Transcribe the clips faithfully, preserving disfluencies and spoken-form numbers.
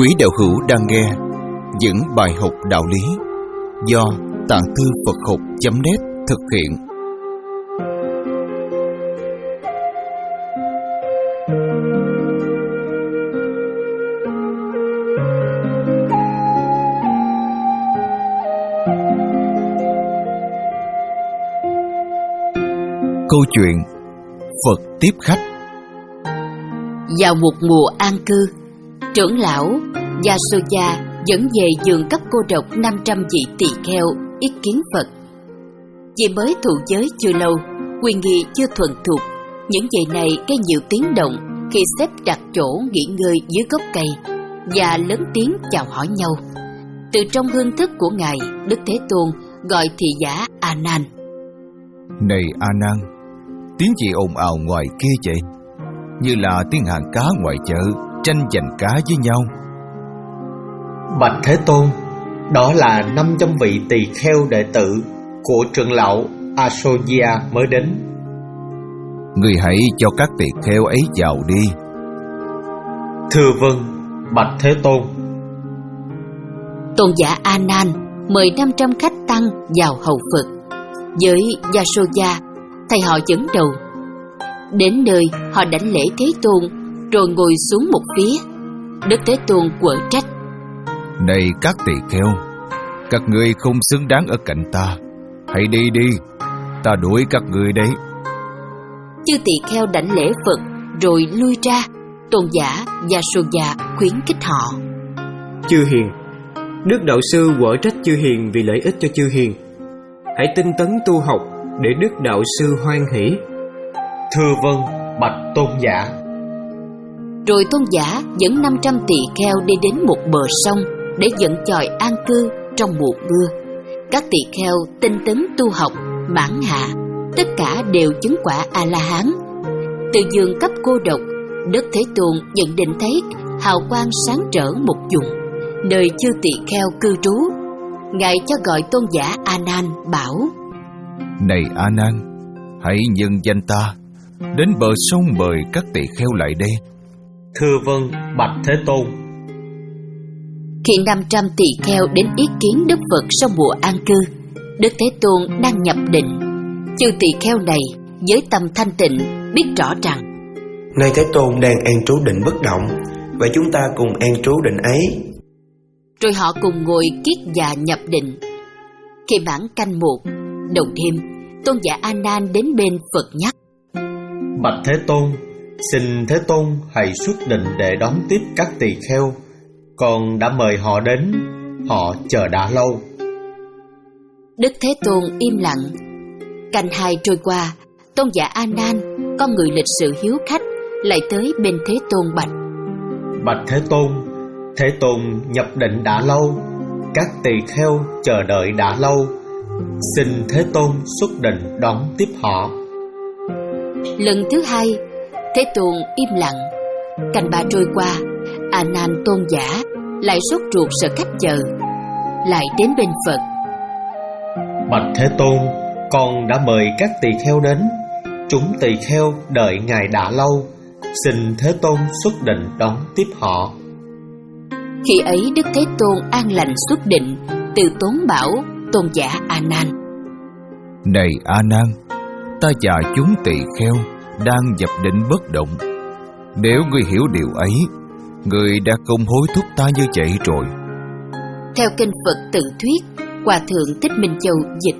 Quý đạo hữu đang nghe những bài học đạo lý do Tạng Thư Phật Học chấm net thực hiện. Câu chuyện Phật tiếp khách. Vào một mùa an cư, trưởng lão Yasoda dẫn về vườn cấp cô độc năm trăm vị tỳ kheo ý kiến Phật. Vì mới thụ giới chưa lâu, quyền nghi chưa thuần thục, những vị này gây nhiều tiếng động khi xếp đặt chỗ nghỉ ngơi dưới gốc cây và lớn tiếng chào hỏi nhau. Từ trong hương thức của ngài, Đức Thế Tôn gọi thị giả A Nan. Này A Nan, tiếng gì ồn ào ngoài kia vậy? Như là tiếng hàng cá ngoài chợ tranh giành cá với nhau. Bạch Thế Tôn, đó là năm trăm vị tỳ kheo đệ tử của trưởng lão Asoya mới đến. Người hãy cho các tỳ kheo ấy vào đi. Thưa vâng, Bạch Thế Tôn. Tôn giả A Nan mời năm trăm khách tăng vào hầu Phật. Với Yasoda, thầy họ dẫn đầu. Đến nơi, họ đảnh lễ Thế Tôn, rồi ngồi xuống một phía. Đức Thế Tôn quở trách. Này các tỳ kheo, các ngươi không xứng đáng ở cạnh ta. Hãy đi đi, ta đuổi các ngươi đấy. Chư tỳ kheo đảnh lễ Phật, rồi lui ra. Tôn giả Yasoda khuyến khích họ. Chư hiền, Đức Đạo Sư quở trách chư hiền vì lợi ích cho chư hiền. Hãy tinh tấn tu học để Đức Đạo Sư hoan hỷ. Thưa vâng, Bạch Tôn giả. Rồi Tôn giả dẫn năm trăm tỳ kheo đi đến một bờ sông để dẫn chòi an cư trong mùa mưa. Các tỳ kheo tinh tấn tu học, mãn hạ, tất cả đều chứng quả A-la-hán. Từ vườn cấp cô độc, Đức Thế Tôn nhận định thấy hào quang sáng rỡ một vùng, nơi chư tỳ kheo cư trú. Ngài cho gọi Tôn giả A Nan bảo: Này A Nan, hãy nhân danh ta đến bờ sông mời các tỳ kheo lại đây. Thưa vâng, Bạch Thế Tôn. Khi năm trăm tỳ kheo đến ý kiến Đức Phật sau mùa an cư, Đức Thế Tôn đang nhập định. Chư tỳ kheo này với tâm thanh tịnh biết rõ rằng nơi Thế Tôn đang an trú định bất động, vậy chúng ta cùng an trú định ấy. Rồi họ cùng ngồi kiết già nhập định. Khi mãn canh một, đầu đêm, Tôn giả A Nan đến bên Phật nhắc: Bạch Thế Tôn, xin Thế Tôn hãy xuất định để đón tiếp các tỳ kheo. Con đã mời họ đến, họ chờ đã lâu. Đức Thế Tôn im lặng. Canh hai trôi qua, Tôn giả A Nan, con người lịch sự hiếu khách, lại tới bên Thế Tôn bạch: Bạch Thế Tôn, Thế Tôn nhập định đã lâu, các tỳ kheo chờ đợi đã lâu, xin Thế Tôn xuất định đón tiếp họ. Lần thứ hai, Thế Tôn im lặng. Canh ba trôi qua, A Nan tôn giả lại sốt ruột sợ khách chờ, lại đến bên Phật: Bạch Thế Tôn, con đã mời các tỳ kheo đến, chúng tỳ kheo đợi ngài đã lâu, xin Thế Tôn xuất định đón tiếp họ. Khi ấy Đức Thế Tôn an lành xuất định, từ tốn bảo tôn giả A Nan: Này A Nan, ta và chúng tỳ kheo đang nhập định bất động. Nếu ngươi hiểu điều ấy, ngươi đã không hối thúc ta như vậy rồi. Theo kinh Phật Tự Thuyết, Hòa thượng Thích Minh Châu dịch.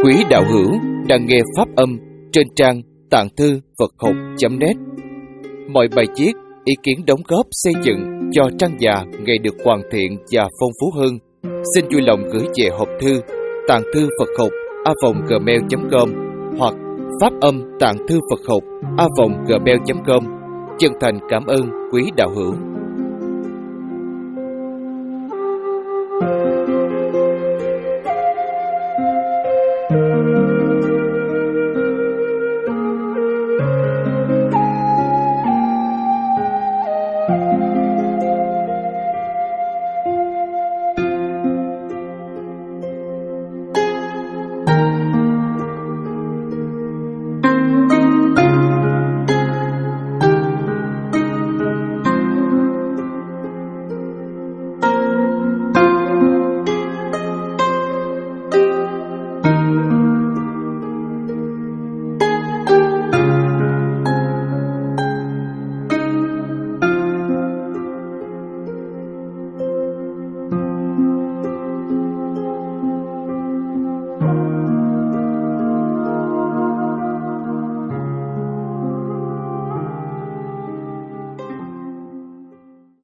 Quý đạo hữu đang nghe pháp âm trên trang tạng thư Phật học chấm net. Mọi bài viết, ý kiến đóng góp xây dựng cho trang già ngày được hoàn thiện và phong phú hơn, xin vui lòng gửi về hộp thư tạng thư Phật học a vòng gmail chấm com hoặc pháp âm tạng thư Phật học a vòng gmail chấm com. Chân thành cảm ơn quý đạo hữu.